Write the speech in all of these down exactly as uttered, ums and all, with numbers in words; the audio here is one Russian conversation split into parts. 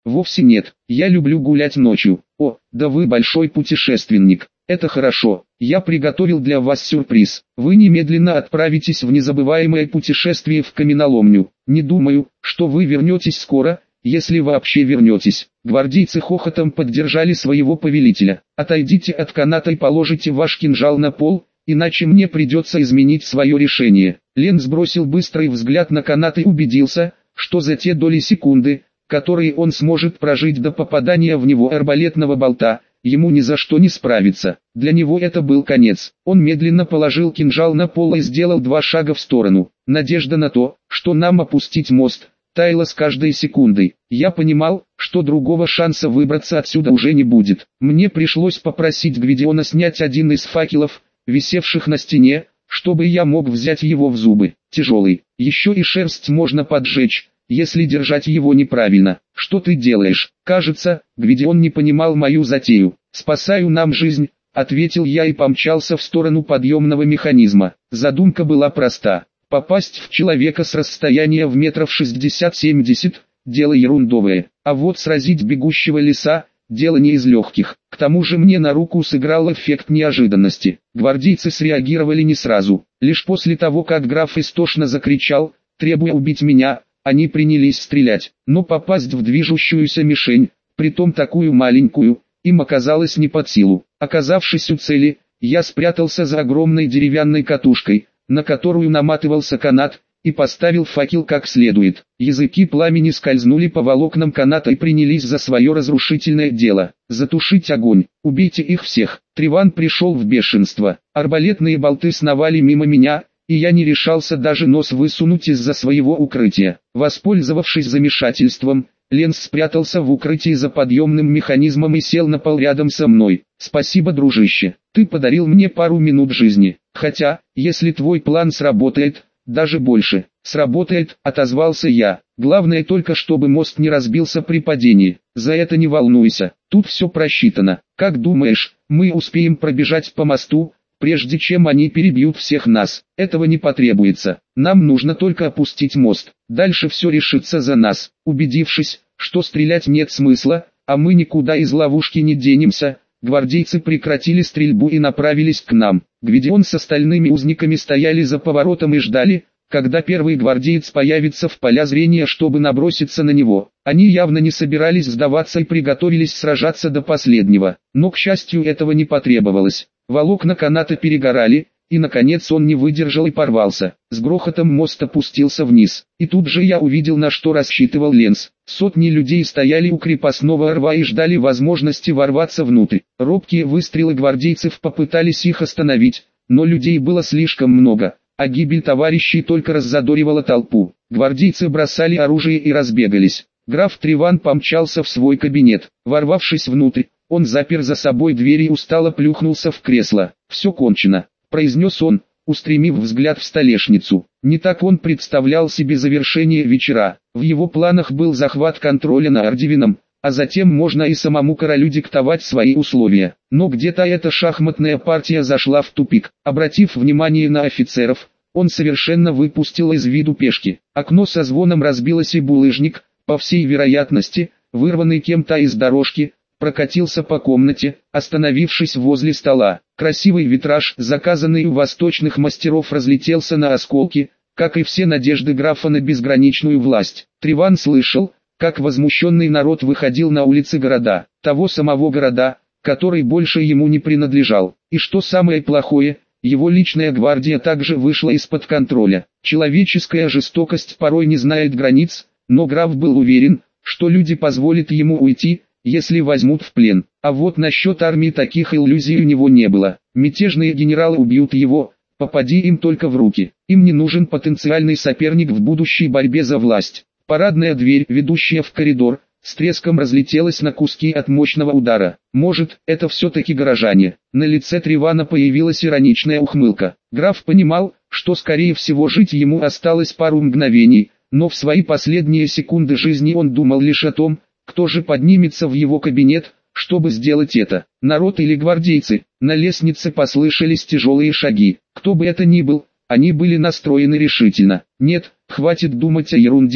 Вовсе нет, я люблю гулять ночью. О, да вы большой путешественник. Это хорошо, я приготовил для вас сюрприз. Вы немедленно отправитесь в незабываемое путешествие в каменоломню. Не думаю, что вы вернетесь скоро, если вообще вернетесь. Гвардейцы хохотом поддержали своего повелителя. Отойдите от каната и положите ваш кинжал на пол, иначе мне придется изменить свое решение. Лен сбросил быстрый взгляд на канат и убедился, что за те доли секунды, которые он сможет прожить до попадания в него арбалетного болта, ему ни за что не справиться. Для него это был конец. Он медленно положил кинжал на пол и сделал два шага в сторону. Надежда на то, что нам опустить мост, таяла с каждой секундой. Я понимал, что другого шанса выбраться отсюда уже не будет. Мне пришлось попросить Гвидиона снять один из факелов, висевших на стене, чтобы я мог взять его в зубы. Тяжелый, еще и шерсть можно поджечь, если держать его неправильно. Что ты делаешь? Кажется, Гвидион не понимал мою затею. «Спасаю нам жизнь», — ответил я и помчался в сторону подъемного механизма. Задумка была проста. Попасть в человека с расстояния в метров шестьдесят-семьдесят – дело ерундовое. А вот сразить бегущего лиса – дело не из легких. К тому же мне на руку сыграл эффект неожиданности. Гвардейцы среагировали не сразу. Лишь после того, как граф истошно закричал, требуя убить меня, они принялись стрелять, но попасть в движущуюся мишень, притом такую маленькую, им оказалось не под силу. Оказавшись у цели, я спрятался за огромной деревянной катушкой, на которую наматывался канат, и поставил факел как следует. Языки пламени скользнули по волокнам каната и принялись за свое разрушительное дело. Затушить огонь, убейте их всех. Триван пришел в бешенство. Арбалетные болты сновали мимо меня, и я не решался даже нос высунуть из-за своего укрытия. Воспользовавшись замешательством, Ленс спрятался в укрытии за подъемным механизмом и сел на пол рядом со мной. «Спасибо, дружище, ты подарил мне пару минут жизни. Хотя, если твой план сработает, даже больше». «Сработает», — отозвался я. «Главное только, чтобы мост не разбился при падении. За это не волнуйся, тут все просчитано. Как думаешь, мы успеем пробежать по мосту, прежде чем они перебьют всех нас?» «Этого не потребуется. Нам нужно только опустить мост. Дальше все решится за нас». Убедившись, что стрелять нет смысла, а мы никуда из ловушки не денемся, гвардейцы прекратили стрельбу и направились к нам. Гвидион с остальными узниками стояли за поворотом и ждали, когда первый гвардеец появится в поля зрения, чтобы наброситься на него. Они явно не собирались сдаваться и приготовились сражаться до последнего. Но, к счастью, этого не потребовалось. Волокна каната перегорали, и наконец он не выдержал и порвался. С грохотом мост опустился вниз. И тут же я увидел, на что рассчитывал Ленс. Сотни людей стояли у крепостного рва и ждали возможности ворваться внутрь. Робкие выстрелы гвардейцев попытались их остановить, но людей было слишком много, а гибель товарищей только раззадоривала толпу. Гвардейцы бросали оружие и разбегались. Граф Триван помчался в свой кабинет. Ворвавшись внутрь, он запер за собой дверь и устало плюхнулся в кресло. «Все кончено», — произнес он, устремив взгляд в столешницу. Не так он представлял себе завершение вечера. В его планах был захват контроля над Ардивином, а затем можно и самому королю диктовать свои условия. Но где-то эта шахматная партия зашла в тупик. Обратив внимание на офицеров, он совершенно выпустил из виду пешки. Окно со звоном разбилось, и булыжник, по всей вероятности, вырванный кем-то из дорожки, прокатился по комнате, остановившись возле стола. Красивый витраж, заказанный у восточных мастеров, разлетелся на осколки, как и все надежды графа на безграничную власть. Триван слышал, как возмущенный народ выходил на улицы города, того самого города, который больше ему не принадлежал. И что самое плохое, его личная гвардия также вышла из-под контроля. Человеческая жестокость порой не знает границ, но граф был уверен, что люди позволят ему уйти, если возьмут в плен. А вот насчет армии таких иллюзий у него не было. Мятежные генералы убьют его, попади им только в руки. Им не нужен потенциальный соперник в будущей борьбе за власть. Парадная дверь, ведущая в коридор, с треском разлетелась на куски от мощного удара. Может, это все-таки горожане. На лице Тривана появилась ироничная ухмылка. Граф понимал, что скорее всего жить ему осталось пару мгновений, но в свои последние секунды жизни он думал лишь о том, кто же поднимется в его кабинет, чтобы сделать это. Народ или гвардейцы? На лестнице послышались тяжелые шаги. Кто бы это ни был, они были настроены решительно. Нет, хватит думать о ерунде,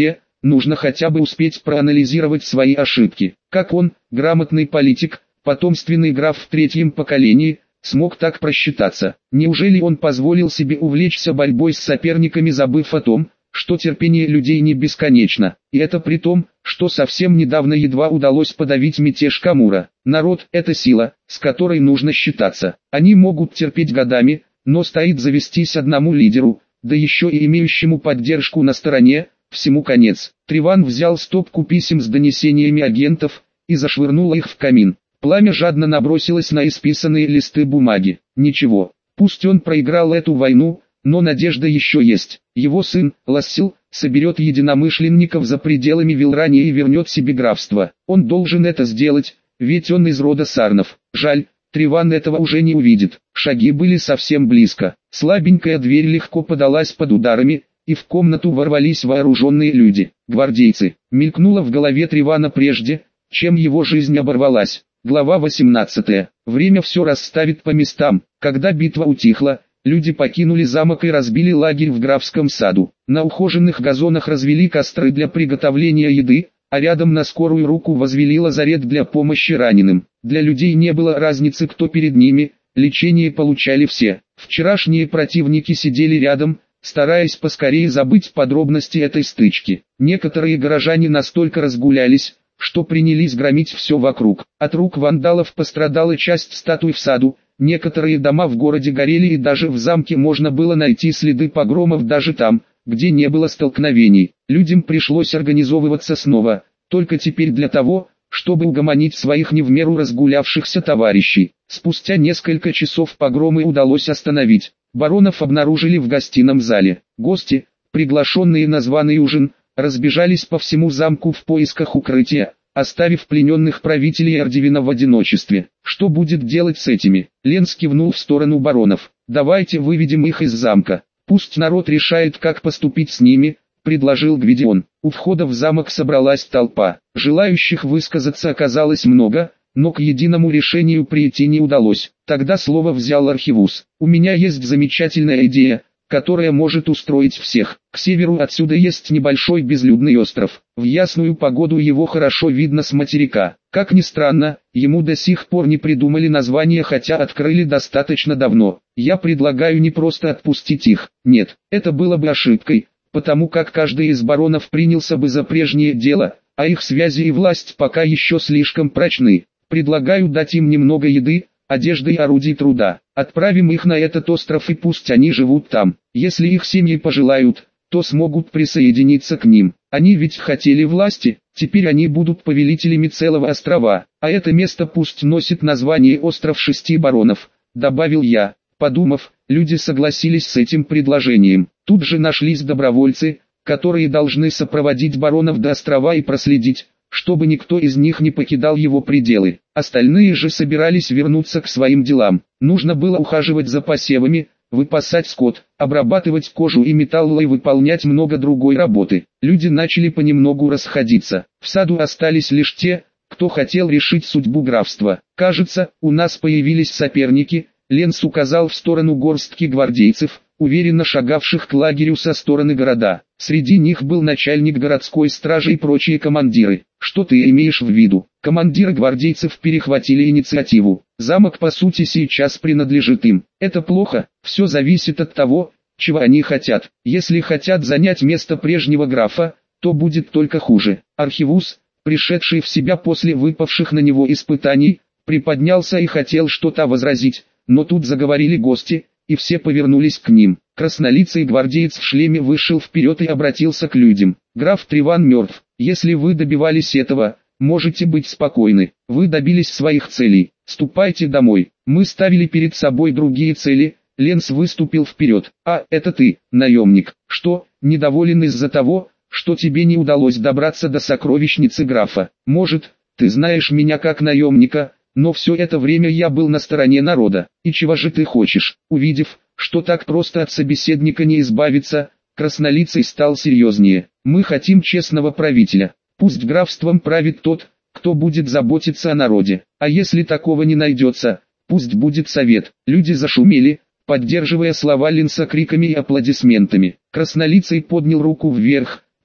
нужно хотя бы успеть проанализировать свои ошибки. Как он, грамотный политик, потомственный граф в третьем поколении, смог так просчитаться? Неужели он позволил себе увлечься борьбой с соперниками, забыв о том, что терпение людей не бесконечно, и это при том, что совсем недавно едва удалось подавить мятеж Камура. Народ – это сила, с которой нужно считаться. Они могут терпеть годами, но стоит завестись одному лидеру, да еще и имеющему поддержку на стороне, всему конец. Треван взял стопку писем с донесениями агентов и зашвырнул их в камин. Пламя жадно набросилось на исписанные листы бумаги. Ничего, пусть он проиграл эту войну, но надежда еще есть. Его сын, Лассил, соберет единомышленников за пределами Вилрании и вернет себе графство. Он должен это сделать, ведь он из рода Сарнов. Жаль, Треван этого уже не увидит. Шаги были совсем близко. Слабенькая дверь легко подалась под ударами, и в комнату ворвались вооруженные люди. Гвардейцы. Мелькнуло в голове Тревана прежде, чем его жизнь оборвалась. Глава восемнадцатая. Время все расставит по местам. Когда битва утихла, люди покинули замок и разбили лагерь в графском саду. На ухоженных газонах развели костры для приготовления еды, а рядом на скорую руку возвели лазарет для помощи раненым. Для людей не было разницы, кто перед ними, лечение получали все. Вчерашние противники сидели рядом, стараясь поскорее забыть подробности этой стычки. Некоторые горожане настолько разгулялись, что принялись громить все вокруг. От рук вандалов пострадала часть статуй в саду. Некоторые дома в городе горели, и даже в замке можно было найти следы погромов даже там, где не было столкновений. Людям пришлось организовываться снова, только теперь для того, чтобы угомонить своих не в меру разгулявшихся товарищей. Спустя несколько часов погромы удалось остановить. Баронов обнаружили в гостином зале. Гости, приглашенные на званый ужин, разбежались по всему замку в поисках укрытия, оставив плененных правителей Эрдивина в одиночестве. Что будет делать с этими? Ленс кивнул в сторону баронов. Давайте выведем их из замка. Пусть народ решает, как поступить с ними, предложил Гвидион. У входа в замок собралась толпа. Желающих высказаться оказалось много, но к единому решению прийти не удалось. Тогда слово взял Архивус. У меня есть замечательная идея, которая может устроить всех. К северу отсюда есть небольшой безлюдный остров. В ясную погоду его хорошо видно с материка. Как ни странно, ему до сих пор не придумали название, хотя открыли достаточно давно. Я предлагаю не просто отпустить их. Нет, это было бы ошибкой, потому как каждый из баронов принялся бы за прежнее дело, а их связи и власть пока еще слишком прочны. Предлагаю дать им немного еды, одежды и орудий труда. Отправим их на этот остров, и пусть они живут там. Если их семьи пожелают, то смогут присоединиться к ним. Они ведь хотели власти, теперь они будут повелителями целого острова, а это место пусть носит название «Остров шести баронов», добавил я. Подумав, люди согласились с этим предложением. Тут же нашлись добровольцы, которые должны сопроводить баронов до острова и проследить, чтобы никто из них не покидал его пределы. Остальные же собирались вернуться к своим делам. Нужно было ухаживать за посевами, выпасать скот, обрабатывать кожу и металл и выполнять много другой работы. Люди начали понемногу расходиться. В саду остались лишь те, кто хотел решить судьбу графства. Кажется, у нас появились соперники. Ленс указал в сторону горстки гвардейцев, уверенно шагавших к лагерю со стороны города. Среди них был начальник городской стражи и прочие командиры. Что ты имеешь в виду? Командиры гвардейцев перехватили инициативу. Замок по сути сейчас принадлежит им. Это плохо, все зависит от того, чего они хотят. Если хотят занять место прежнего графа, то будет только хуже. Архивус, пришедший в себя после выпавших на него испытаний, приподнялся и хотел что-то возразить, но тут заговорили гости, и все повернулись к ним. Краснолицый гвардеец в шлеме вышел вперед и обратился к людям. «Граф Треван мертв. Если вы добивались этого, можете быть спокойны. Вы добились своих целей. Ступайте домой. Мы ставили перед собой другие цели». Ленс выступил вперед. «А, это ты, наемник. Что, недоволен из-за того, что тебе не удалось добраться до сокровищницы графа? Может, ты знаешь меня как наемника, но все это время я был на стороне народа. И чего же ты хочешь?» Увидев, что так просто от собеседника не избавиться, краснолицый стал серьезнее. «Мы хотим честного правителя. Пусть графством правит тот, кто будет заботиться о народе. А если такого не найдется, пусть будет совет». Люди зашумели, поддерживая слова Ленса криками и аплодисментами. Краснолицый поднял руку вверх,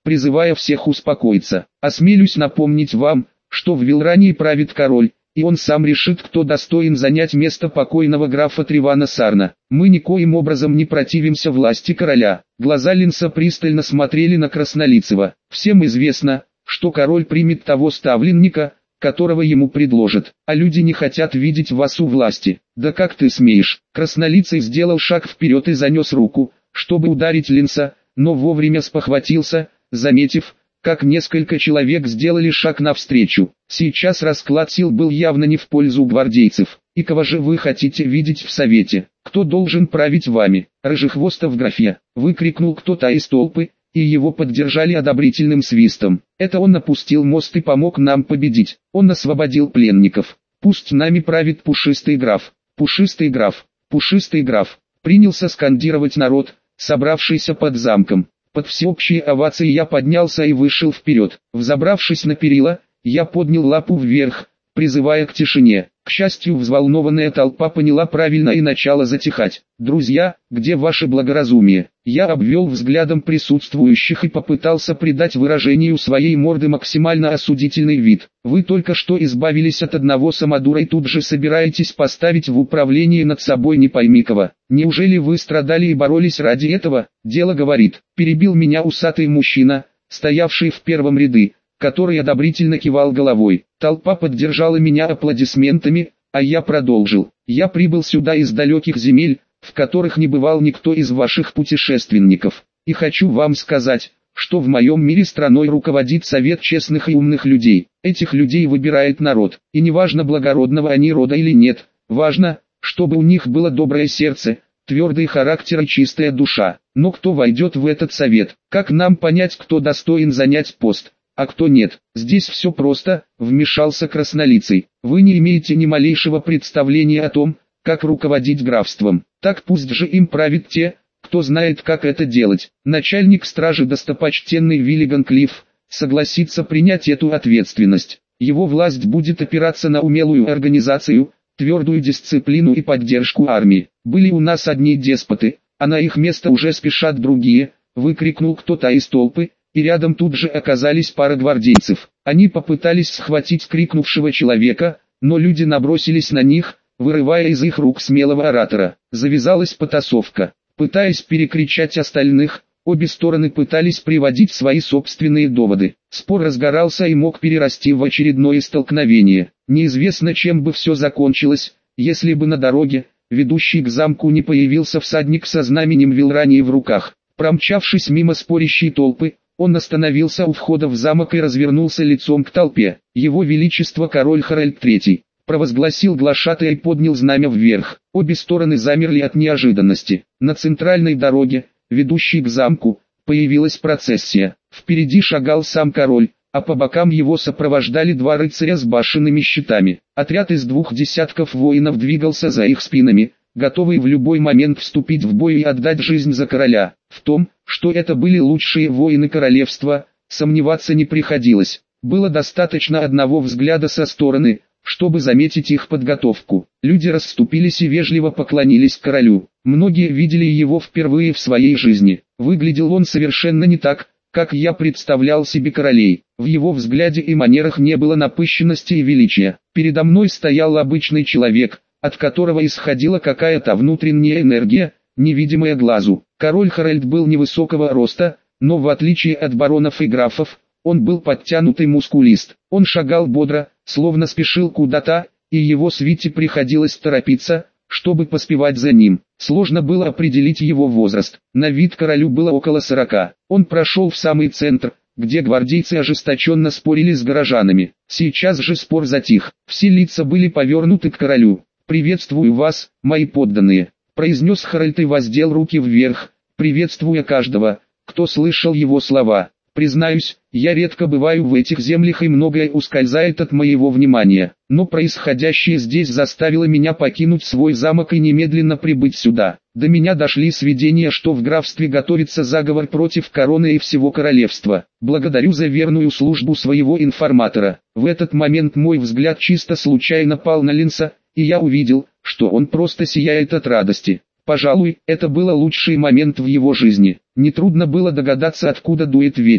призывая всех успокоиться. «Осмелюсь напомнить вам, что в Вилрании правит король, и он сам решит, кто достоин занять место покойного графа Тривана Сарна. Мы никоим образом не противимся власти короля». Глаза Линса пристально смотрели на Краснолицего. «Всем известно, что король примет того ставленника, которого ему предложат, а люди не хотят видеть вас у власти». «Да как ты смеешь?» Краснолицый сделал шаг вперед и занес руку, чтобы ударить Линса, но вовремя спохватился, заметив, как несколько человек сделали шаг навстречу. Сейчас расклад сил был явно не в пользу гвардейцев. «И кого же вы хотите видеть в совете? Кто должен править вами?» «Рыжехвостов графья!» — выкрикнул кто-то из толпы, и его поддержали одобрительным свистом. «Это он опустил мост и помог нам победить. Он освободил пленников. Пусть нами правит пушистый граф. Пушистый граф, пушистый граф!» Принялся скандировать народ, собравшийся под замком. Под всеобщие овации я поднялся и вышел вперед. Взобравшись на перила, я поднял лапу вверх, призывая к тишине. К счастью, взволнованная толпа поняла правильно и начала затихать. «Друзья, где ваше благоразумие?» Я обвел взглядом присутствующих и попытался придать выражению своей морды максимально осудительный вид. «Вы только что избавились от одного самодура и тут же собираетесь поставить в управление над собой не пойми кого. Неужели вы страдали и боролись ради этого?» «Дело говорит», — перебил меня усатый мужчина, стоявший в первом ряду, который одобрительно кивал головой. Толпа поддержала меня аплодисментами, а я продолжил. «Я прибыл сюда из далеких земель, в которых не бывал никто из ваших путешественников. И хочу вам сказать, что в моем мире страной руководит совет честных и умных людей. Этих людей выбирает народ, и неважно, благородного они рода или нет, важно, чтобы у них было доброе сердце, твердый характер и чистая душа. Но кто войдет в этот совет? Как нам понять, кто достоин занять пост, а кто нет? Здесь все просто», — вмешался Краснолицый. «Вы не имеете ни малейшего представления о том, как руководить графством. Так пусть же им правят те, кто знает, как это делать». Начальник стражи, достопочтенный Виллиган Клифф, согласится принять эту ответственность. Его власть будет опираться на умелую организацию, твердую дисциплину и поддержку армии. «Были у нас одни деспоты, а на их место уже спешат другие», — выкрикнул кто-то из толпы, и рядом тут же оказались пара гвардейцев. Они попытались схватить крикнувшего человека, но люди набросились на них, вырывая из их рук смелого оратора. Завязалась потасовка. Пытаясь перекричать остальных, обе стороны пытались приводить свои собственные доводы. Спор разгорался и мог перерасти в очередное столкновение. Неизвестно, чем бы все закончилось, если бы на дороге, ведущей к замку, не появился всадник со знаменем Вилрании в руках. Промчавшись мимо спорящей толпы, он остановился у входа в замок и развернулся лицом к толпе. «Его Величество король Харальд третий», — провозгласил глашатай и поднял знамя вверх. Обе стороны замерли от неожиданности. На центральной дороге, ведущей к замку, появилась процессия. Впереди шагал сам король, а по бокам его сопровождали два рыцаря с башенными щитами. Отряд из двух десятков воинов двигался за их спинами, готовый в любой момент вступить в бой и отдать жизнь за короля. В том, что это были лучшие воины королевства, сомневаться не приходилось. Было достаточно одного взгляда со стороны, чтобы заметить их подготовку. Люди расступились и вежливо поклонились королю. Многие видели его впервые в своей жизни. Выглядел он совершенно не так, как я представлял себе королей. В его взгляде и манерах не было напыщенности и величия. Передо мной стоял обычный человек, от которого исходила какая-то внутренняя энергия, невидимая глазу. Король Харальд был невысокого роста, но в отличие от баронов и графов, он был подтянутый мускулист. Он шагал бодро, словно спешил куда-то, и его свите приходилось торопиться, чтобы поспевать за ним. Сложно было определить его возраст. На вид королю было около сорока. Он прошел в самый центр, где гвардейцы ожесточенно спорили с горожанами. Сейчас же спор затих. Все лица были повернуты к королю. «Приветствую вас, мои подданные», — произнес Харальд и воздел руки вверх, приветствуя каждого, кто слышал его слова. «Признаюсь, я редко бываю в этих землях и многое ускользает от моего внимания, но происходящее здесь заставило меня покинуть свой замок и немедленно прибыть сюда. До меня дошли сведения, что в графстве готовится заговор против короны и всего королевства. Благодарю за верную службу своего информатора». В этот момент мой взгляд чисто случайно пал на Линса, и я увидел, что он просто сияет от радости. Пожалуй, это был лучший момент в его жизни. Нетрудно было догадаться, откуда дует ветер.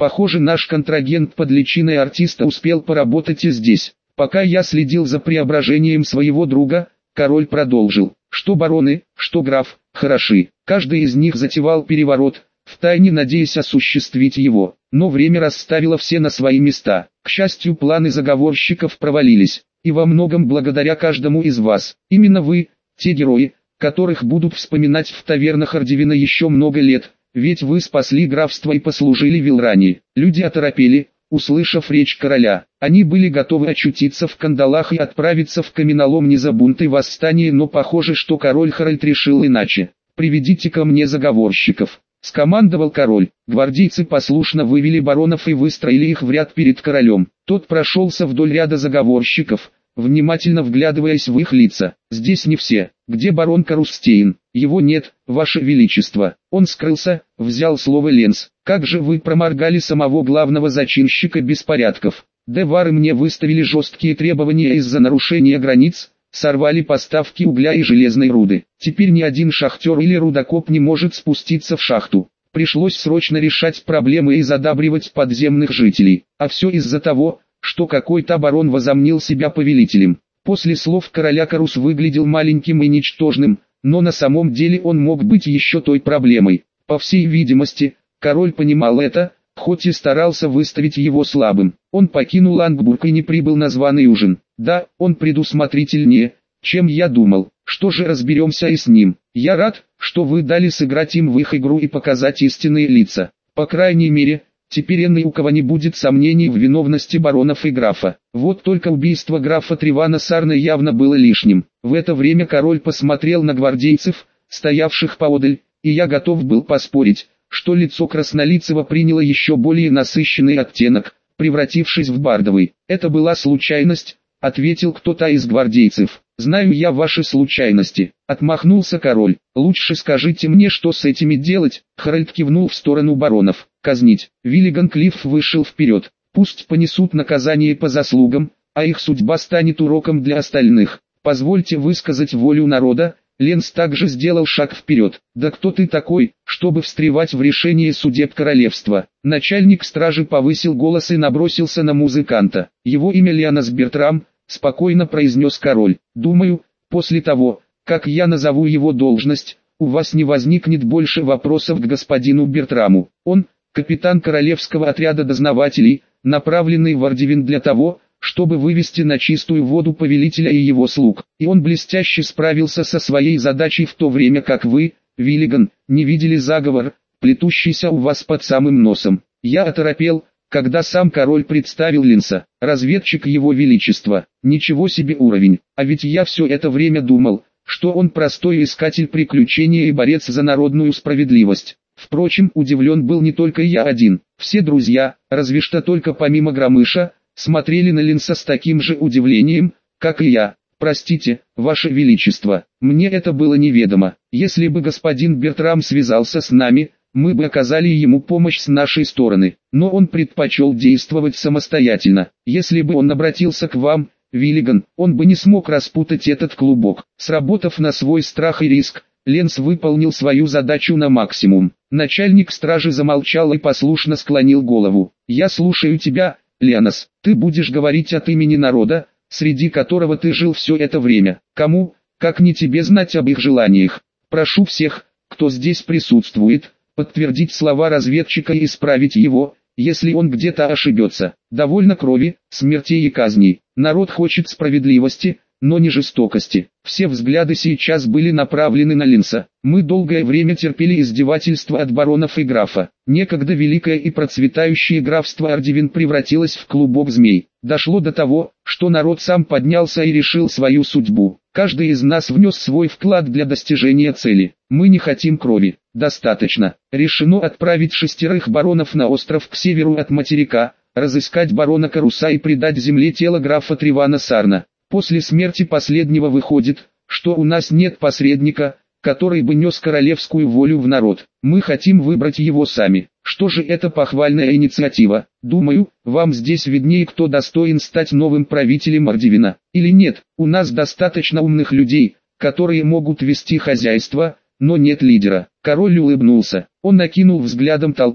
Похоже, наш контрагент под личиной артиста успел поработать и здесь. Пока я следил за преображением своего друга, король продолжил. Что бароны, что граф, хороши. Каждый из них затевал переворот, втайне надеясь осуществить его. Но время расставило все на свои места. К счастью, планы заговорщиков провалились. И во многом благодаря каждому из вас. Именно вы, те герои, которых будут вспоминать в тавернах Ардивина еще много лет. Ведь вы спасли графство и послужили Вилране. Люди оторопели, услышав речь короля. Они были готовы очутиться в кандалах и отправиться в каменолом не за бунт и восстание, но похоже, что король Харальд решил иначе. «Приведите ко мне заговорщиков», — скомандовал король. Гвардейцы послушно вывели баронов и выстроили их в ряд перед королем. Тот прошелся вдоль ряда заговорщиков, внимательно вглядываясь в их лица. «Здесь не все. Где барон Карустейн?» «Его нет, ваше величество. Он скрылся», — взял слово Ленс. «Как же вы проморгали самого главного зачинщика беспорядков? Девары мне выставили жесткие требования из-за нарушения границ, сорвали поставки угля и железной руды. Теперь ни один шахтер или рудокоп не может спуститься в шахту. Пришлось срочно решать проблемы и задабривать подземных жителей. А все из-за того, что какой-то барон возомнил себя повелителем». После слов короля Карус выглядел маленьким и ничтожным, но на самом деле он мог быть еще той проблемой. По всей видимости, король понимал это, хоть и старался выставить его слабым. Он покинул Ангбург и не прибыл на званый ужин. Да, он предусмотрительнее, чем я думал. Что же, разберемся и с ним. Я рад, что вы дали сыграть им в их игру и показать истинные лица. По крайней мере, теперь ни у кого не будет сомнений в виновности баронов и графа. Вот только убийство графа Тривана Сарна явно было лишним. В это время король посмотрел на гвардейцев, стоявших поодаль, и я готов был поспорить, что лицо Краснолицего приняло еще более насыщенный оттенок, превратившись в бардовый. «Это была случайность», — ответил кто-то из гвардейцев. «Знаю я ваши случайности», — отмахнулся король. «Лучше скажите мне, что с этими делать?» Харальд кивнул в сторону баронов. «Казнить». Виллиган Клифф вышел вперед. «Пусть понесут наказание по заслугам, а их судьба станет уроком для остальных. Позвольте высказать волю народа». Ленс также сделал шаг вперед. «Да кто ты такой, чтобы встревать в решение судеб королевства?» Начальник стражи повысил голос и набросился на музыканта. «Его имя Леонас Бертрам», — спокойно произнес король. «Думаю, после того, как я назову его должность, у вас не возникнет больше вопросов к господину Бертраму. Он — капитан королевского отряда дознавателей, направленный в Ардивин для того, чтобы вывести на чистую воду повелителя и его слуг. И он блестяще справился со своей задачей, в то время как вы, Виллиган, не видели заговор, плетущийся у вас под самым носом. Я оторопел, когда сам король представил Ленса, разведчик его величества. Ничего себе уровень, а ведь я все это время думал, что он простой искатель приключений и борец за народную справедливость. Впрочем, удивлен был не только я один. Все друзья, разве что только помимо Громыша, смотрели на Ленса с таким же удивлением, как и я. «Простите, ваше величество, мне это было неведомо. Если бы господин Бертрам связался с нами, мы бы оказали ему помощь с нашей стороны, но он предпочел действовать самостоятельно. Если бы он обратился к вам, Виллиган, он бы не смог распутать этот клубок». Сработав на свой страх и риск, Ленс выполнил свою задачу на максимум. Начальник стражи замолчал и послушно склонил голову. «Я слушаю тебя, Леонас. Ты будешь говорить от имени народа, среди которого ты жил все это время. Кому, как не тебе, знать об их желаниях? Прошу всех, кто здесь присутствует, подтвердить слова разведчика и исправить его, если он где-то ошибется. Довольно крови, смертей и казней. Народ хочет справедливости, но не жестокости». Все взгляды сейчас были направлены на Ленса. Мы долгое время терпели издевательства от баронов и графа. Некогда великое и процветающее графство Ардивин превратилось в клубок змей. Дошло до того, что народ сам поднялся и решил свою судьбу. Каждый из нас внес свой вклад для достижения цели. Мы не хотим крови. Достаточно. Решено отправить шестерых баронов на остров к северу от материка, разыскать барона Каруса и предать земле тело графа Тривана Сарна. После смерти последнего выходит, что у нас нет посредника, который бы нес королевскую волю в народ. Мы хотим выбрать его сами. Что же это похвальная инициатива? Думаю, вам здесь виднее, кто достоин стать новым правителем Ардивина. Или нет, у нас достаточно умных людей, которые могут вести хозяйство, но нет лидера. Король улыбнулся. Он накинул взглядом толпу,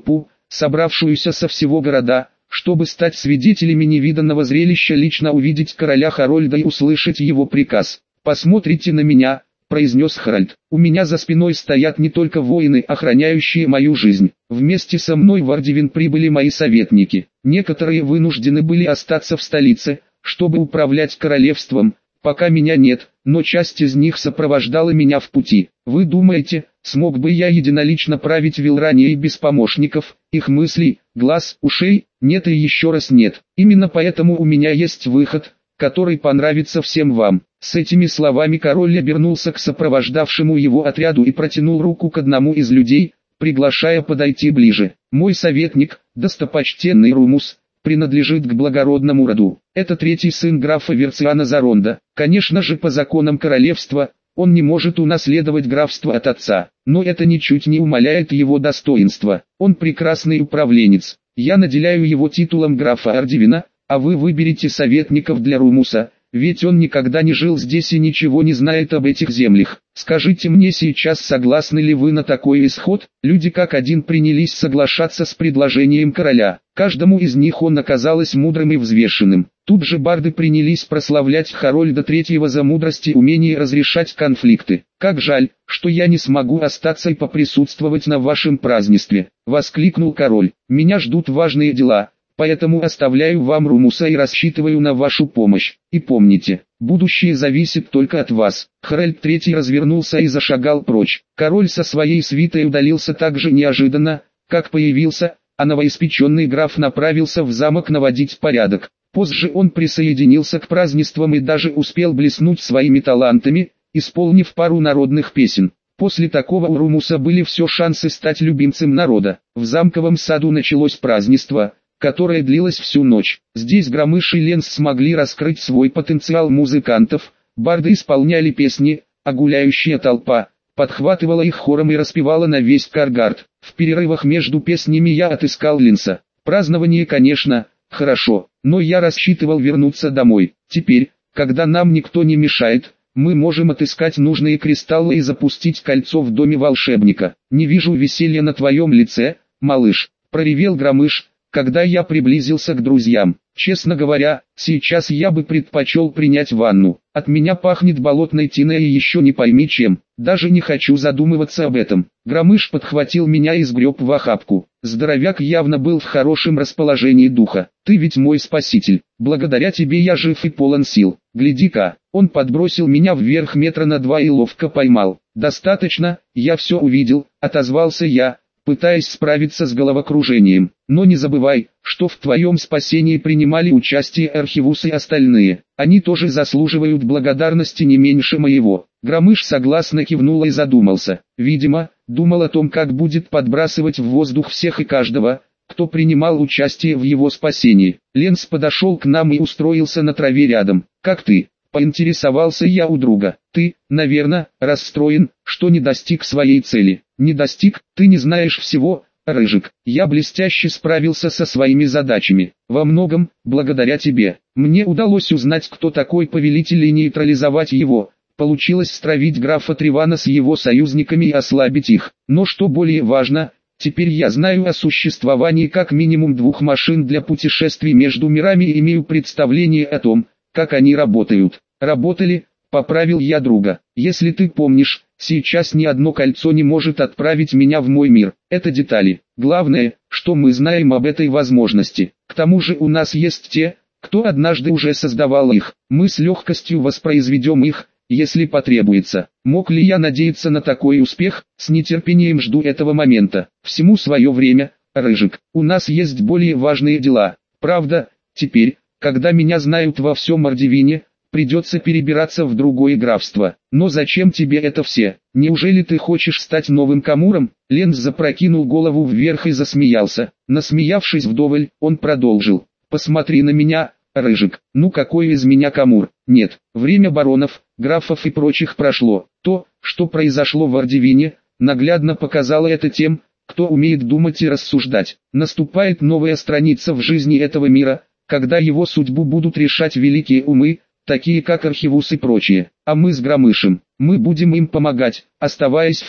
собравшуюся со всего города, чтобы стать свидетелями невиданного зрелища, лично увидеть короля Харольда и услышать его приказ. «Посмотрите на меня», — произнес Харальд. «У меня за спиной стоят не только воины, охраняющие мою жизнь. Вместе со мной в Ардивин прибыли мои советники. Некоторые вынуждены были остаться в столице, чтобы управлять королевством, пока меня нет, но часть из них сопровождала меня в пути. Вы думаете, смог бы я единолично править Вилранией без помощников, их мыслей, глаз, ушей? Нет и еще раз нет. Именно поэтому у меня есть выход, который понравится всем вам». С этими словами король обернулся к сопровождавшему его отряду и протянул руку к одному из людей, приглашая подойти ближе. «Мой советник, достопочтенный Румус, принадлежит к благородному роду. Это третий сын графа Верциана Заронда. Конечно же, по законам королевства, он не может унаследовать графство от отца, но это ничуть не умаляет его достоинства. Он прекрасный управленец. Я наделяю его титулом графа Ардивина, а вы выберете советников для Румуса, ведь он никогда не жил здесь и ничего не знает об этих землях. Скажите мне сейчас, согласны ли вы на такой исход?» Люди как один принялись соглашаться с предложением короля. Каждому из них он оказалось мудрым и взвешенным. Тут же барды принялись прославлять Харольда Третьего за мудрость и умение разрешать конфликты. «Как жаль, что я не смогу остаться и поприсутствовать на вашем празднестве», — воскликнул король. «Меня ждут важные дела. Поэтому оставляю вам Румуса и рассчитываю на вашу помощь. И помните, будущее зависит только от вас». Харальд Третий развернулся и зашагал прочь. Король со своей свитой удалился так же неожиданно, как появился, а новоиспеченный граф направился в замок наводить порядок. Позже он присоединился к празднествам и даже успел блеснуть своими талантами, исполнив пару народных песен. После такого у Румуса были все шансы стать любимцем народа. В замковом саду началось празднество, которое длилось всю ночь. Здесь Громыш и Ленс смогли раскрыть свой потенциал музыкантов, барды исполняли песни, а гуляющая толпа подхватывала их хором и распевала на весь Каргард. В перерывах между песнями я отыскал Ленса. Празднование, конечно, хорошо, но я рассчитывал вернуться домой. Теперь, когда нам никто не мешает, мы можем отыскать нужные кристаллы и запустить кольцо в доме волшебника. «Не вижу веселья на твоем лице, малыш», — проревел Громыш, когда я приблизился к друзьям. «Честно говоря, сейчас я бы предпочел принять ванну. От меня пахнет болотной тиной и еще не пойми чем. Даже не хочу задумываться об этом». Громыш подхватил меня и сгреб в охапку. Здоровяк явно был в хорошем расположении духа. «Ты ведь мой спаситель. Благодаря тебе я жив и полон сил. Гляди-ка». Он подбросил меня вверх метра на два и ловко поймал. «Достаточно, я все увидел», — отозвался я, пытаясь справиться с головокружением. «Но не забывай, что в твоем спасении принимали участие Архивус и остальные. Они тоже заслуживают благодарности не меньше моего». Громыш согласно кивнул и задумался. Видимо, думал о том, как будет подбрасывать в воздух всех и каждого, кто принимал участие в его спасении. Ленс подошел к нам и устроился на траве рядом. «Как ты?» — поинтересовался я у друга. «Ты, наверное, расстроен, что не достиг своей цели». «Не достиг? Ты не знаешь всего, Рыжик. Я блестяще справился со своими задачами. Во многом, благодаря тебе. Мне удалось узнать, кто такой повелитель и нейтрализовать его. Получилось стравить графа Тривана с его союзниками и ослабить их. Но что более важно, теперь я знаю о существовании как минимум двух машин для путешествий между мирами и имею представление о том, как они работают». «Работали?» — поправил я друга. «Если ты помнишь, сейчас ни одно кольцо не может отправить меня в мой мир. Это детали. Главное, что мы знаем об этой возможности. К тому же у нас есть те, кто однажды уже создавал их. Мы с легкостью воспроизведем их, если потребуется». Мог ли я надеяться на такой успех? С нетерпением жду этого момента. Всему свое время, Рыжик. У нас есть более важные дела. Правда, теперь, когда меня знают во всем Ардивине, придется перебираться в другое графство. Но зачем тебе это все? Неужели ты хочешь стать новым Камуром? Ленс запрокинул голову вверх и засмеялся. Насмеявшись вдоволь, он продолжил. «Посмотри на меня, Рыжик. Ну какой из меня Камур? Нет, время баронов, графов и прочих прошло. То, что произошло в Ардивине, наглядно показало это тем, кто умеет думать и рассуждать. Наступает новая страница в жизни этого мира, когда его судьбу будут решать великие умы, такие как Архивус и прочие. А мы с Громышем, мы будем им помогать, оставаясь в тени.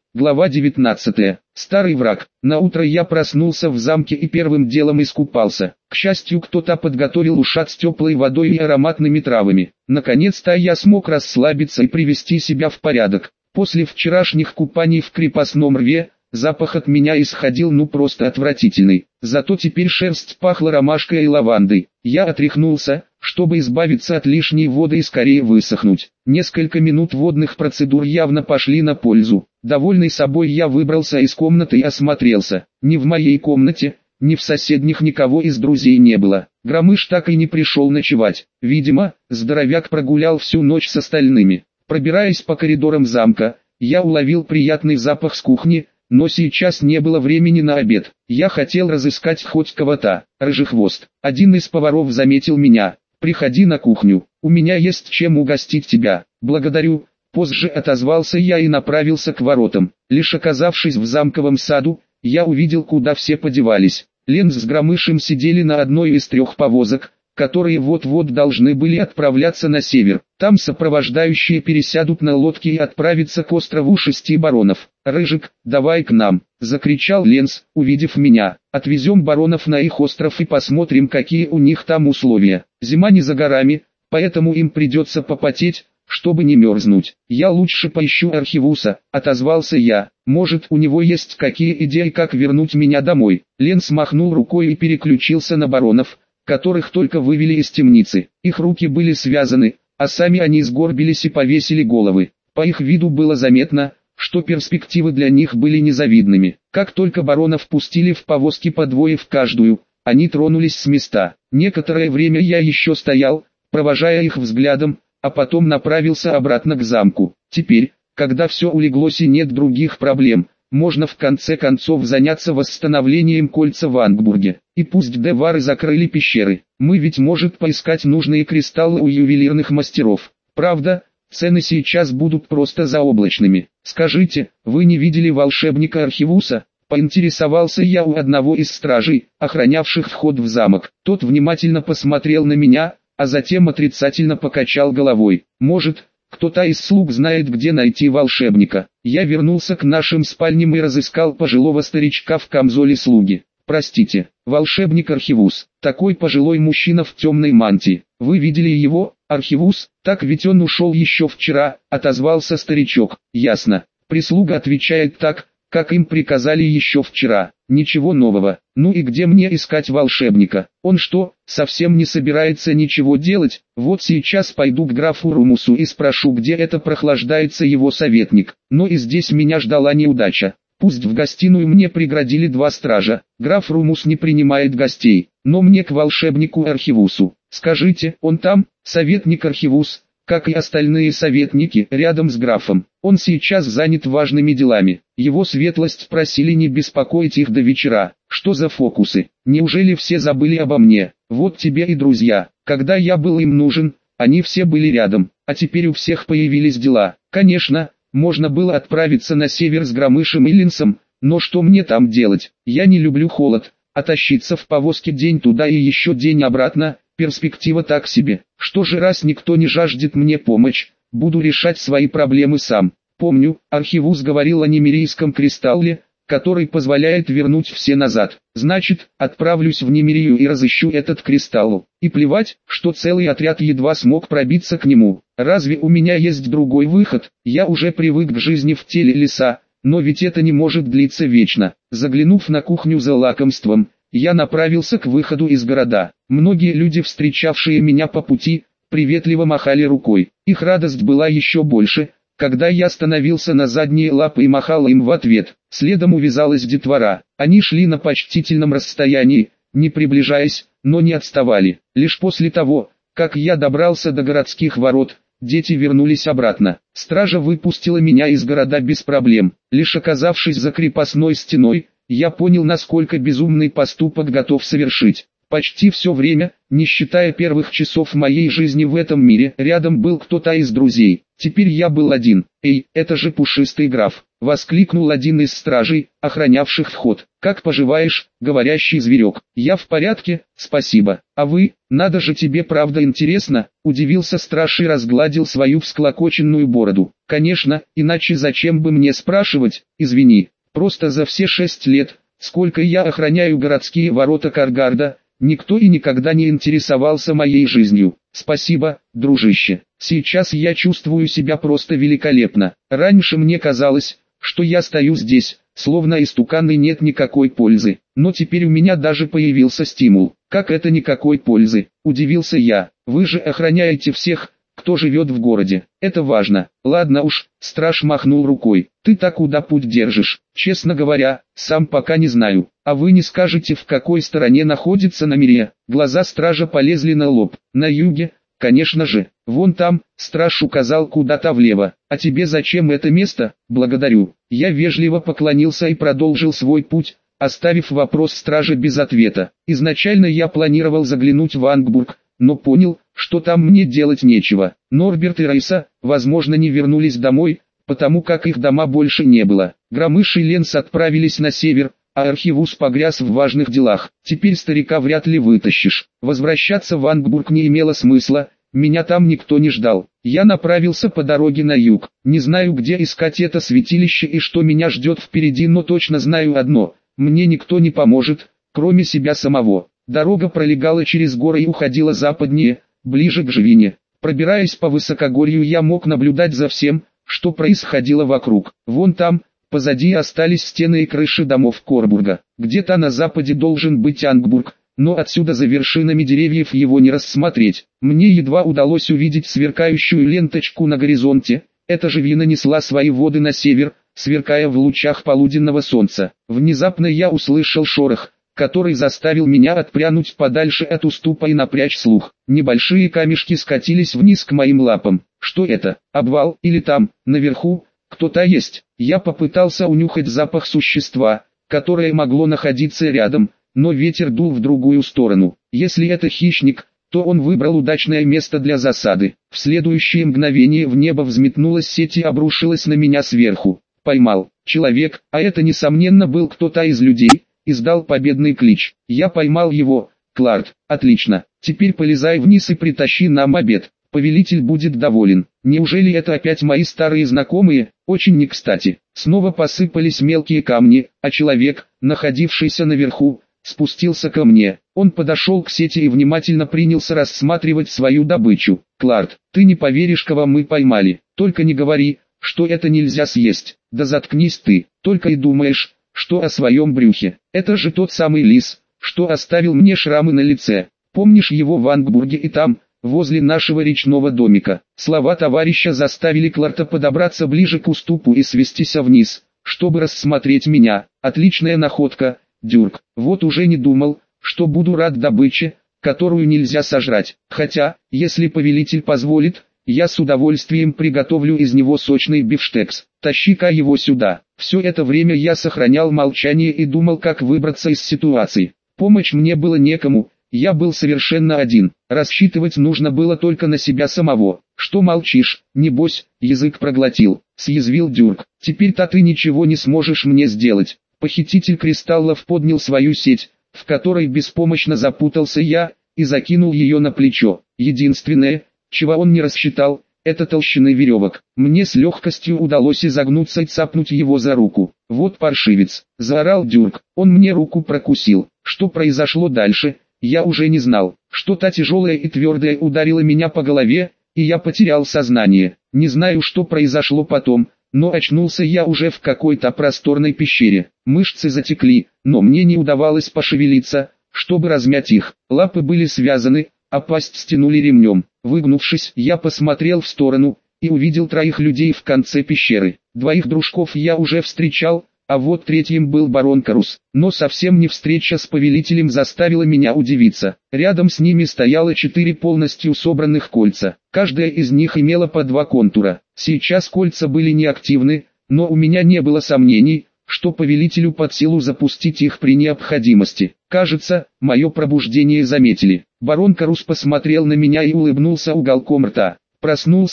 Глава девятнадцатая. Старый враг. Наутро я проснулся в замке и первым делом искупался. К счастью, кто-то подготовил ушат с теплой водой и ароматными травами. Наконец-то я смог расслабиться и привести себя в порядок. После вчерашних купаний в крепостном рве, запах от меня исходил ну просто отвратительный. Зато теперь шерсть пахла ромашкой и лавандой. Я отряхнулся, чтобы избавиться от лишней воды и скорее высохнуть. Несколько минут водных процедур явно пошли на пользу. Довольный собой я выбрался из комнаты и осмотрелся. Ни в моей комнате, ни в соседних никого из друзей не было. Громыш так и не пришел ночевать. Видимо, здоровяк прогулял всю ночь с остальными. Пробираясь по коридорам замка, я уловил приятный запах с кухни, но сейчас не было времени на обед. Я хотел разыскать хоть кого-то. Рыжехвост. Один из поваров заметил меня. «Приходи на кухню, у меня есть чем угостить тебя». «Благодарю». Позже отозвался я и направился к воротам. Лишь оказавшись в замковом саду, я увидел, куда все подевались. Ленс с Громышем сидели на одной из трех повозок, которые вот-вот должны были отправляться на север. Там сопровождающие пересядут на лодки и отправятся к острову Шести Баронов. «Рыжик, давай к нам!» — закричал Ленс, увидев меня. «Отвезем баронов на их остров и посмотрим, какие у них там условия. Зима не за горами, поэтому им придется попотеть, чтобы не мерзнуть. Я лучше поищу Архивуса», — отозвался я. «Может, у него есть какие идеи, как вернуть меня домой?» Ленс махнул рукой и переключился на баронов, которых только вывели из темницы. Их руки были связаны, а сами они сгорбились и повесили головы. По их виду было заметно, что перспективы для них были незавидными. Как только баронов пустили в повозки по двое в каждую, они тронулись с места. Некоторое время я еще стоял, провожая их взглядом, а потом направился обратно к замку. Теперь, когда все улеглось и нет других проблем, можно в конце концов заняться восстановлением кольца в Ангбурге. И пусть девары закрыли пещеры, мы ведь может поискать нужные кристаллы у ювелирных мастеров. Правда, цены сейчас будут просто заоблачными. «Скажите, вы не видели волшебника Архивуса?» — поинтересовался я у одного из стражей, охранявших вход в замок. Тот внимательно посмотрел на меня, а затем отрицательно покачал головой. «Может, кто-то из слуг знает, где найти волшебника». Я вернулся к нашим спальням и разыскал пожилого старичка в камзоле слуги. «Простите, волшебник Архивус, такой пожилой мужчина в темной мантии. Вы видели его, Архивус?» «Так ведь он ушел еще вчера», — отозвался старичок. «Ясно. Прислуга отвечает так, как им приказали еще вчера. Ничего нового. Ну и где мне искать волшебника? Он что, совсем не собирается ничего делать? Вот сейчас пойду к графу Румусу и спрошу, где это прохлаждается его советник». Но и здесь меня ждала неудача. Пусть в гостиную мне преградили два стража. Граф Румус не принимает гостей, но мне к волшебнику Архивусу. «Скажите, он там?» Советник Архивус, как и остальные советники, рядом с графом. Он сейчас занят важными делами. Его светлость просили не беспокоить их до вечера. Что за фокусы? Неужели все забыли обо мне? Вот тебе и друзья. Когда я был им нужен, они все были рядом, а теперь у всех появились дела. Конечно, можно было отправиться на север с Громышем и Ленсом, но что мне там делать? Я не люблю холод, а тащиться в повозке день туда и еще день обратно, перспектива так себе. Что же, раз никто не жаждет мне помощь, буду решать свои проблемы сам. Помню, Архивус говорил о немирийском кристалле, который позволяет вернуть все назад. Значит, отправлюсь в Немирию и разыщу этот кристалл. И плевать, что целый отряд едва смог пробиться к нему. Разве у меня есть другой выход? Я уже привык к жизни в теле лиса, но ведь это не может длиться вечно. Заглянув на кухню за лакомством, я направился к выходу из города. Многие люди, встречавшие меня по пути, приветливо махали рукой. Их радость была еще больше, когда я становился на задние лапы и махал им в ответ. Следом увязалась детвора. Они шли на почтительном расстоянии, не приближаясь, но не отставали. Лишь после того, как я добрался до городских ворот, дети вернулись обратно. Стража выпустила меня из города без проблем. Лишь оказавшись за крепостной стеной, я понял, насколько безумный поступок готов совершить. Почти все время, не считая первых часов моей жизни в этом мире, рядом был кто-то из друзей. Теперь я был один. «Эй, это же пушистый граф!» — воскликнул один из стражей, охранявших вход. «Как поживаешь, говорящий зверек?» «Я в порядке, спасибо. А вы? Надо же, тебе правда интересно?» — удивился страж и разгладил свою всклокоченную бороду. «Конечно, иначе зачем бы мне спрашивать? Извини, просто за все шесть лет, сколько я охраняю городские ворота Каргарда, никто и никогда не интересовался моей жизнью. Спасибо, дружище. Сейчас я чувствую себя просто великолепно. Раньше мне казалось, что я стою здесь, словно истукан и нет никакой пользы. Но теперь у меня даже появился стимул». «Как это никакой пользы?» – удивился я. «Вы же охраняете всех, кто живет в городе. Это важно». «Ладно уж», – страж махнул рукой. «Ты так куда путь держишь?» «Честно говоря, сам пока не знаю. А вы не скажете, в какой стороне находится Намирия?» Глаза стража полезли на лоб. «На юге, конечно же. Вон там», – страж указал куда-то влево. «А тебе зачем это место?» «Благодарю». Я вежливо поклонился и продолжил свой путь, оставив вопрос стража без ответа. Изначально я планировал заглянуть в Ангбург, но понял, что там мне делать нечего. Норберт и Райса, возможно, не вернулись домой, потому как их дома больше не было. Громыш и Ленс отправились на север, а Архивус погряз в важных делах. Теперь старика вряд ли вытащишь. Возвращаться в Ангбург не имело смысла, меня там никто не ждал. Я направился по дороге на юг. Не знаю, где искать это святилище и что меня ждет впереди, но точно знаю одно – мне никто не поможет, кроме себя самого. Дорога пролегала через горы и уходила западнее, ближе к Живине. Пробираясь по высокогорью, я мог наблюдать за всем, что происходило вокруг. Вон там, позади остались стены и крыши домов Корбурга. Где-то на западе должен быть Ангбург, но отсюда за вершинами деревьев его не рассмотреть. Мне едва удалось увидеть сверкающую ленточку на горизонте. Эта Живина несла свои воды на север, сверкая в лучах полуденного солнца. Внезапно я услышал шорох, который заставил меня отпрянуть подальше от уступа и напрячь слух. Небольшие камешки скатились вниз к моим лапам. Что это? Обвал? Или там, наверху, кто-то есть? Я попытался унюхать запах существа, которое могло находиться рядом, но ветер дул в другую сторону. Если это хищник, то он выбрал удачное место для засады. В следующее мгновение в небо взметнулась сеть и обрушилась на меня сверху. Поймал. Человек, а это несомненно был кто-то из людей, издал победный клич. Я поймал его. Кларт, отлично. Теперь полезай вниз и притащи нам обед. Повелитель будет доволен. Неужели это опять мои старые знакомые? Очень не кстати. Снова посыпались мелкие камни, а человек, находившийся наверху, спустился ко мне. Он подошел к сети и внимательно принялся рассматривать свою добычу. «Кларт, ты не поверишь, кого мы поймали. Только не говори, что это нельзя съесть. Да заткнись ты, только и думаешь, что о своем брюхе. Это же тот самый лис, что оставил мне шрамы на лице. Помнишь его в Ангбурге и там, возле нашего речного домика?» Слова товарища заставили Кларта подобраться ближе к уступу и свестися вниз, чтобы рассмотреть меня. «Отличная находка, Дюрк. Вот уже не думал, что буду рад добыче, которую нельзя сожрать. Хотя, если повелитель позволит, я с удовольствием приготовлю из него сочный бифштекс. Тащи-ка его сюда». Все это время я сохранял молчание и думал, как выбраться из ситуации. Помочь мне было некому, я был совершенно один. Рассчитывать нужно было только на себя самого. «Что молчишь, небось, язык проглотил?» — съязвил Дюрк. «Теперь-то ты ничего не сможешь мне сделать». Похититель кристаллов поднял свою сеть, в которой беспомощно запутался я, и закинул ее на плечо. Единственное, чего он не рассчитал, это толщины веревок. Мне с легкостью удалось изогнуться и цапнуть его за руку. «Вот паршивец!» — заорал Дюрк. Он мне руку прокусил. Что произошло дальше, я уже не знал. Что-то тяжелое и твердое ударило меня по голове, и я потерял сознание. Не знаю, что произошло потом, но очнулся я уже в какой-то просторной пещере. Мышцы затекли, но мне не удавалось пошевелиться, чтобы размять их. Лапы были связаны, а пасть стянули ремнем. Выгнувшись, я посмотрел в сторону и увидел троих людей в конце пещеры. Двоих дружков я уже встречал, а вот третьим был барон Карус. Но совсем не встреча с повелителем заставила меня удивиться. Рядом с ними стояло четыре полностью собранных кольца. Каждое из них имело по два контура. Сейчас кольца были неактивны, но у меня не было сомнений, что повелителю под силу запустить их при необходимости. Кажется, мое пробуждение заметили. Барон Карус посмотрел на меня и улыбнулся уголком рта. «Проснулся?»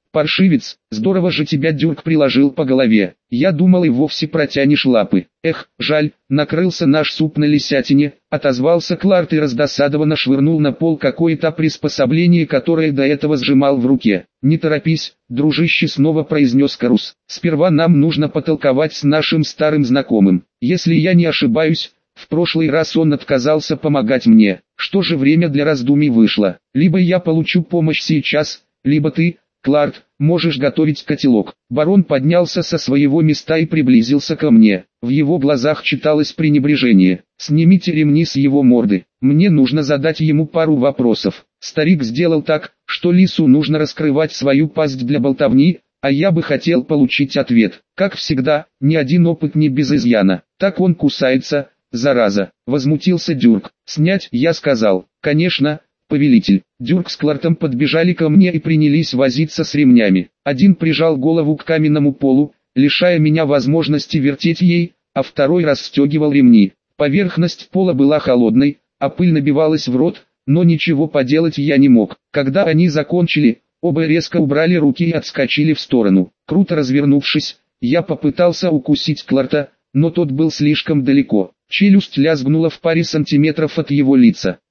Паршивец, здорово же тебя Дюрк приложил по голове. Я думал, и вовсе протянешь лапы. Эх, жаль, накрылся наш суп на лисятине, отозвался Кларт и раздосадованно швырнул на пол какое-то приспособление, которое до этого сжимал в руке. Не торопись, дружище, снова произнес Карус. Сперва нам нужно потолковать с нашим старым знакомым. Если я не ошибаюсь, в прошлый раз он отказался помогать мне. Что же, время для раздумий вышло. Либо я получу помощь сейчас, либо ты, Кларт, можешь готовить котелок. Барон поднялся со своего места и приблизился ко мне. В его глазах читалось пренебрежение. Снимите ремни с его морды. Мне нужно задать ему пару вопросов. Старик сделал так, что лису нужно раскрывать свою пасть для болтовни, а я бы хотел получить ответ. Как всегда, ни один опыт не без изъяна. Так он кусается, зараза. Возмутился Дюрк. Снять, я сказал. Конечно, повелитель. Дюрк с Клартом подбежали ко мне и принялись возиться с ремнями. Один прижал голову к каменному полу, лишая меня возможности вертеть ей, а второй расстегивал ремни. Поверхность пола была холодной, а пыль набивалась в рот, но ничего поделать я не мог. Когда они закончили, оба резко убрали руки и отскочили в сторону. Круто развернувшись, я попытался укусить Кларта, но тот был слишком далеко. Челюсть лязгнула в паре сантиметров от его лица.